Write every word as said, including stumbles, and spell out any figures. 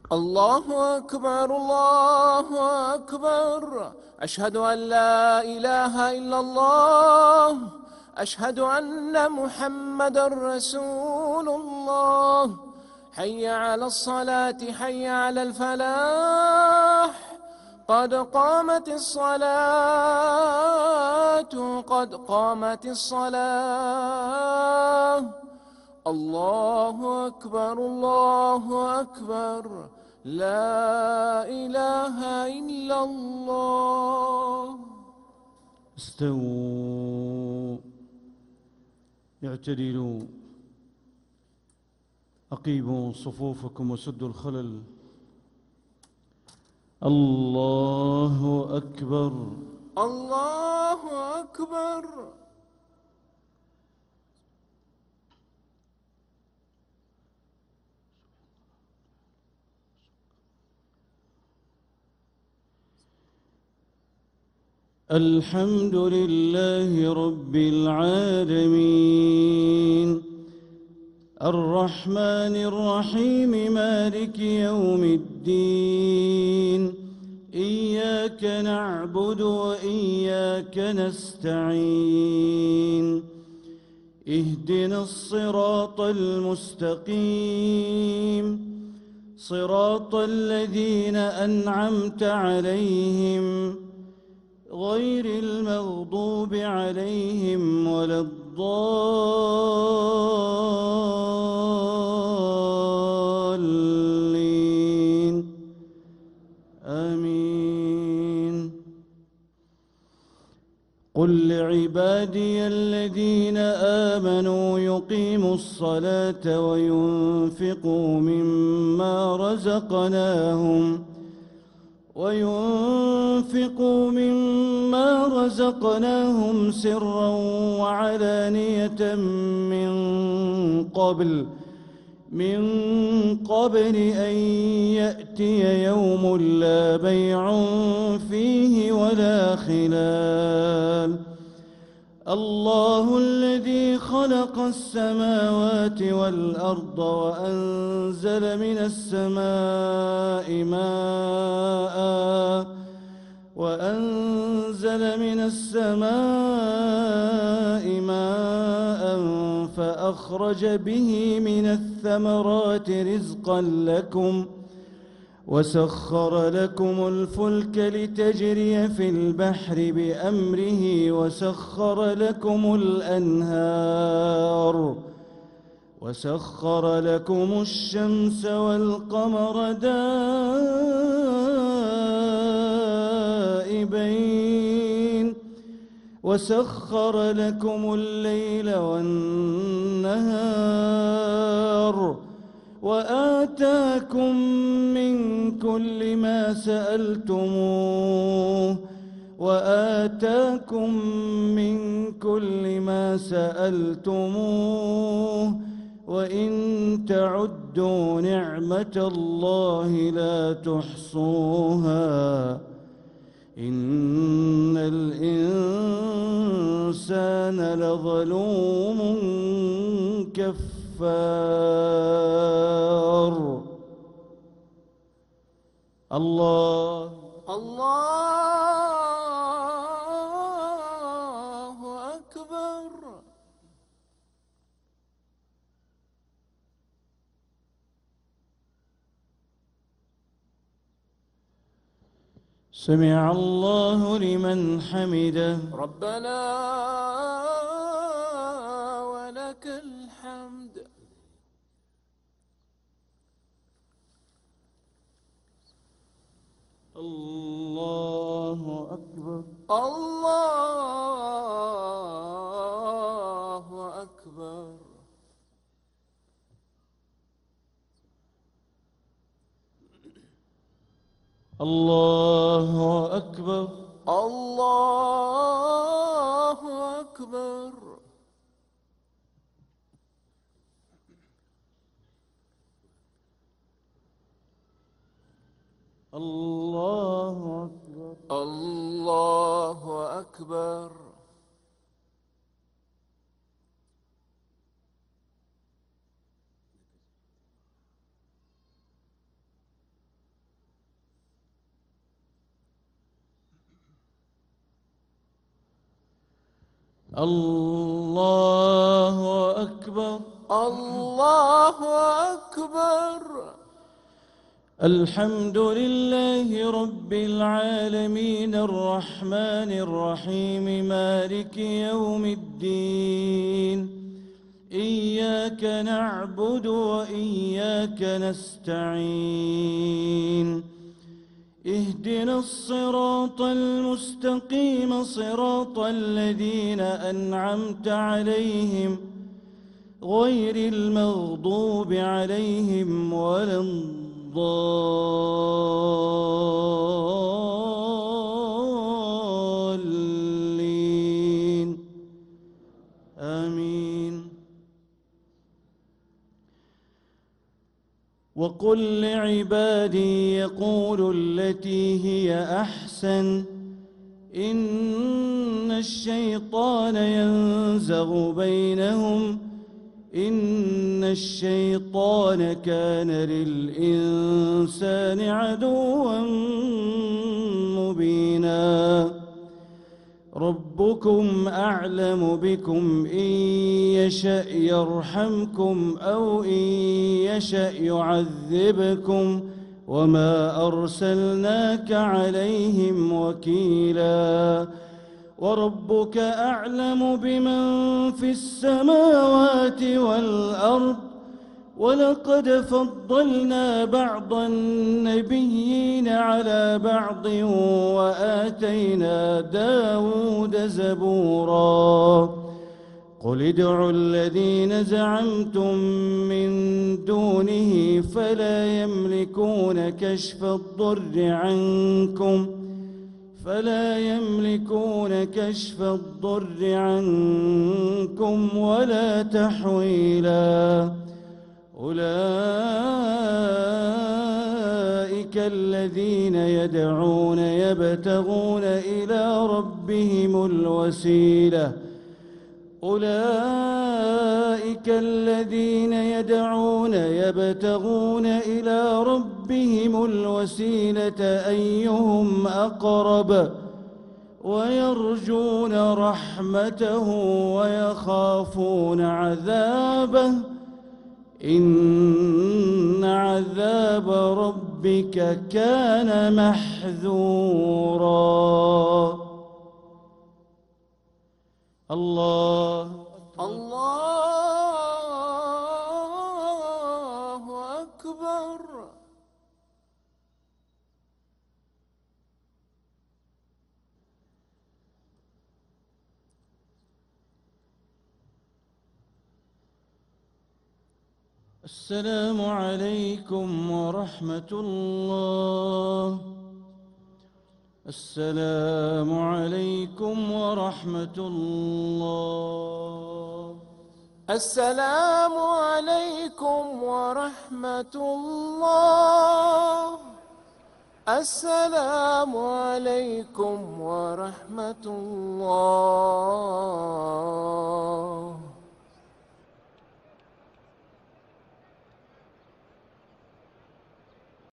الله أكبر الله أكبر. أشهد أن لا إله إلا الله. أشهد أن محمد رسول الله. حي على الصلاة حي على الفلاح. قد قامت الصلاة قد قامت الصلاة. الله أكبر الله أكبر. لا إله إلا الله. استووا، اعتدلوا، أقيموا صفوفكم وسدوا الخلل. الله أكبر الله أكبر. الحمد لله رب العالمين، الرحمن الرحيم، مالك يوم الدين. إياك نعبد وإياك نستعين. اهدنا الصراط المستقيم، صراط الذين أنعمت عليهم غير المغضوب عليهم ولا الضالين. آمين. قل لعبادي الذين آمنوا يقيموا الصلاة وينفقوا مما رزقناهم وينفقوا مما رزقناهم سرا وعلانية من قبل من قبل أن يأتي يوم لا بيع فيه ولا خلال. الله الذي خلق السماوات والأرض وأنزل من السماء ماء وأنزل من السماء ماء فأخرج به من الثمرات رزقا لكم وسخر لكم الفلك لتجري في البحر بأمره وسخر لكم الأنهار وسخر لكم الشمس والقمر دائبين وسخر لكم الليل والنهار وآتاكم من كل ما سألتموه وآتاكم من كل ما سألتموه وإن تعدوا نعمة الله لا تحصوها إن الإنسان لظلوم كفار. الله الله أكبر. سمع الله لمن حمده. ربنا ولك الحمد. الله أكبر. الله أكبر. الله أكبر. الله أكبر. الله أكبر. الله أكبر. الله أكبر. الله أكبر. الحمد لله رب العالمين الرحمن الرحيم مالك يوم الدين. إياك نعبد وإياك نستعين. اهدنا الصراط المستقيم صراط الذين أنعمت عليهم غير المغضوب عليهم ولا الضالين. آمين. وقل لعبادي يقولوا التي هي أحسن إن الشيطان ينزغ بينهم إن الشيطان كان للإنسان عدوا مبينا. ربكم أعلم بكم إن يشأ يرحمكم أو إن يشأ يعذبكم وما أرسلناك عليهم وكيلا. وربك أعلم بمن في السماوات والأرض ولقد فضلنا بعض النبيين على بعض وآتينا داود زبورا. قل ادعوا الذين زعمتم من دونه فلا يملكون كشف الضر عنكم فلا يملكون كشف الضر عنكم ولا تحويلا. أولئك الذين يدعون يبتغون إلى ربهم الوسيلة أولئك الذين يدعون يبتغون إلى ربهم الوسيلة أيهم أقرب ويرجون رحمته ويخافون عذابه إن عذاب ربك كان محذورا. الله الله أكبر. السلام عليكم ورحمة الله. السلام عليكم ورحمة الله. السلام عليكم ورحمة الله. السلام عليكم ورحمة الله.